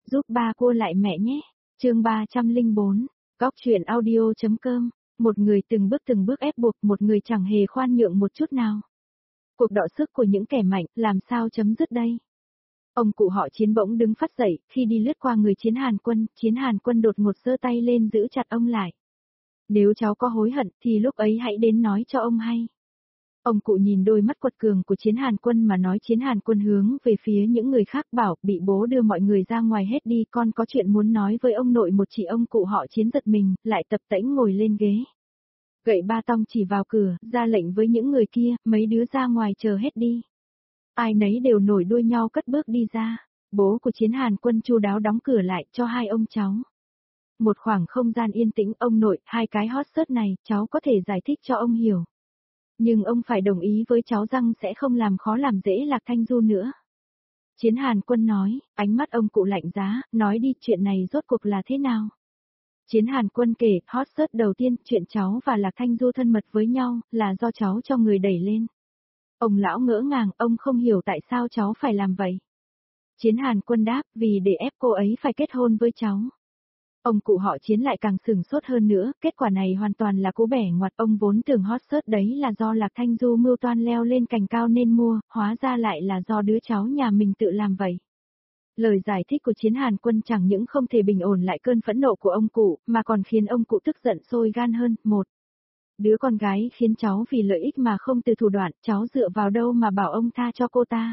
Giúp ba cua lại mẹ nhé. Chương 304, Góc truyện audio.com. Một người từng bước ép buộc, một người chẳng hề khoan nhượng một chút nào. Cuộc đọ sức của những kẻ mạnh, làm sao chấm dứt đây? Ông cụ họ Chiến bỗng đứng phắt dậy, khi đi lướt qua người Chiến Hàn Quân đột ngột giơ tay lên giữ chặt ông lại. Nếu cháu có hối hận, thì lúc ấy hãy đến nói cho ông hay. Ông cụ nhìn đôi mắt quật cường của Chiến Hàn Quân mà nói. Chiến Hàn Quân hướng về phía những người khác bảo, bị bố đưa mọi người ra ngoài hết đi, con có chuyện muốn nói với ông nội một. Chị ông cụ họ Chiến giật mình, lại tập tễnh ngồi lên ghế. Gậy ba tong chỉ vào cửa, ra lệnh với những người kia, mấy đứa ra ngoài chờ hết đi. Ai nấy đều nổi đuôi nhau cất bước đi ra. Bố của Chiến Hàn Quân chu đáo đóng cửa lại cho hai ông cháu. Một khoảng không gian yên tĩnh. Ông nội, hai cái hot search này, cháu có thể giải thích cho ông hiểu. Nhưng ông phải đồng ý với cháu rằng sẽ không làm khó làm dễ Lạc Thanh Du nữa. Chiến Hàn Quân nói, ánh mắt ông cụ lạnh giá, nói đi, chuyện này rốt cuộc là thế nào? Chiến Hàn Quân kể, hot search đầu tiên, chuyện cháu và Lạc Thanh Du thân mật với nhau, là do cháu cho người đẩy lên. Ông lão ngỡ ngàng, ông không hiểu tại sao cháu phải làm vậy. Chiến Hàn Quân đáp, vì để ép cô ấy phải kết hôn với cháu. Ông cụ họ Chiến lại càng sửng sốt hơn nữa, kết quả này hoàn toàn là cú bẻ ngoặt. Ông vốn tưởng hot search đấy là do Lạc Thanh Du mưu toan leo lên cành cao nên mua, hóa ra lại là do đứa cháu nhà mình tự làm vậy. Lời giải thích của Chiến Hàn Quân chẳng những không thể bình ổn lại cơn phẫn nộ của ông cụ, mà còn khiến ông cụ tức giận sôi gan hơn. Một, đứa con gái khiến cháu vì lợi ích mà không từ thủ đoạn, cháu dựa vào đâu mà bảo ông tha cho cô ta.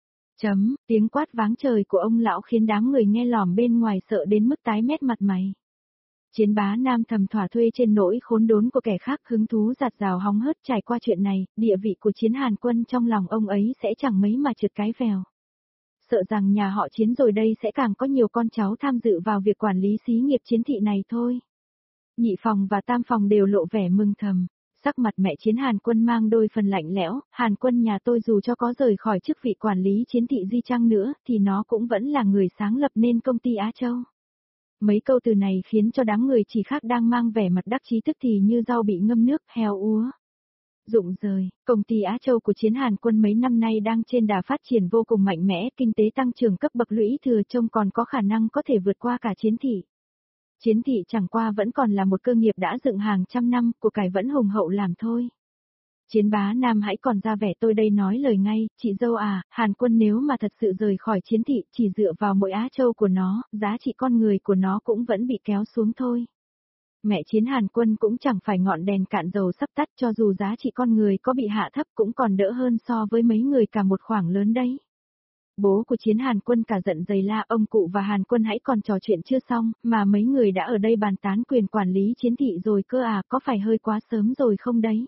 Tiếng quát váng trời của ông lão khiến đám người nghe lỏm bên ngoài sợ đến mức tái mét mặt mày. Chiến Bá Nam thầm thỏa thuê trên nỗi khốn đốn của kẻ khác, hứng thú giạt rào hóng hớt. Trải qua chuyện này, địa vị của Chiến Hàn Quân trong lòng ông ấy sẽ chẳng mấy mà trượt cái vèo. Sợ rằng nhà họ Chiến rồi đây sẽ càng có nhiều con cháu tham dự vào việc quản lý xí nghiệp Chiến thị này thôi. Nhị phòng và tam phòng đều lộ vẻ mừng thầm. Sắc mặt mẹ Chiến Hàn Quân mang đôi phần lạnh lẽo. Hàn Quân nhà tôi dù cho có rời khỏi chức vị quản lý Chiến thị di chăng nữa, thì nó cũng vẫn là người sáng lập nên công ty Á Châu. Mấy câu từ này khiến cho đám người chỉ khác đang mang vẻ mặt đắc chí tức thì như rau bị ngâm nước, heo úa. Rụng rời, công ty Á Châu của Chiến Hàn Quân mấy năm nay đang trên đà phát triển vô cùng mạnh mẽ, kinh tế tăng trưởng cấp bậc lũy thừa trông còn có khả năng có thể vượt qua cả Chiến thị. Chiến thị chẳng qua vẫn còn là một cơ nghiệp đã dựng hàng trăm năm, của cải vẫn hùng hậu làm thôi. Chiến Bá Nam hãy còn ra vẻ tôi đây nói lời ngay, chị dâu à, Hàn Quân nếu mà thật sự rời khỏi Chiến thị, chỉ dựa vào mỗi Á Châu của nó, giá trị con người của nó cũng vẫn bị kéo xuống thôi. Mẹ Chiến Hàn Quân cũng chẳng phải ngọn đèn cạn dầu sắp tắt, cho dù giá trị con người có bị hạ thấp cũng còn đỡ hơn so với mấy người cả một khoảng lớn đấy. Bố của Chiến Hàn Quân cả giận dày la, ông cụ và Hàn Quân hãy còn trò chuyện chưa xong, mà mấy người đã ở đây bàn tán quyền quản lý Chiến thị rồi cơ à, có phải hơi quá sớm rồi không đấy?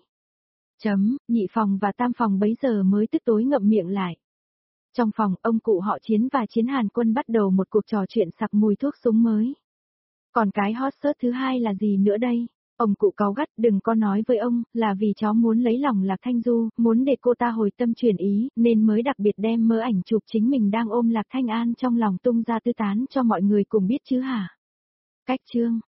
Nhị phòng và tam phòng bấy giờ mới tức tối ngậm miệng lại. Trong phòng, ông cụ họ Chiến và Chiến Hàn Quân bắt đầu một cuộc trò chuyện sặc mùi thuốc súng mới. Còn cái hot search thứ hai là gì nữa đây? Ông cụ cáu gắt, đừng có nói với ông, là vì cháu muốn lấy lòng Lạc Thanh Du, muốn để cô ta hồi tâm chuyển ý, nên mới đặc biệt đem mớ ảnh chụp chính mình đang ôm Lạc Thanh An trong lòng tung ra tư tán cho mọi người cùng biết chứ hả? Cách chương.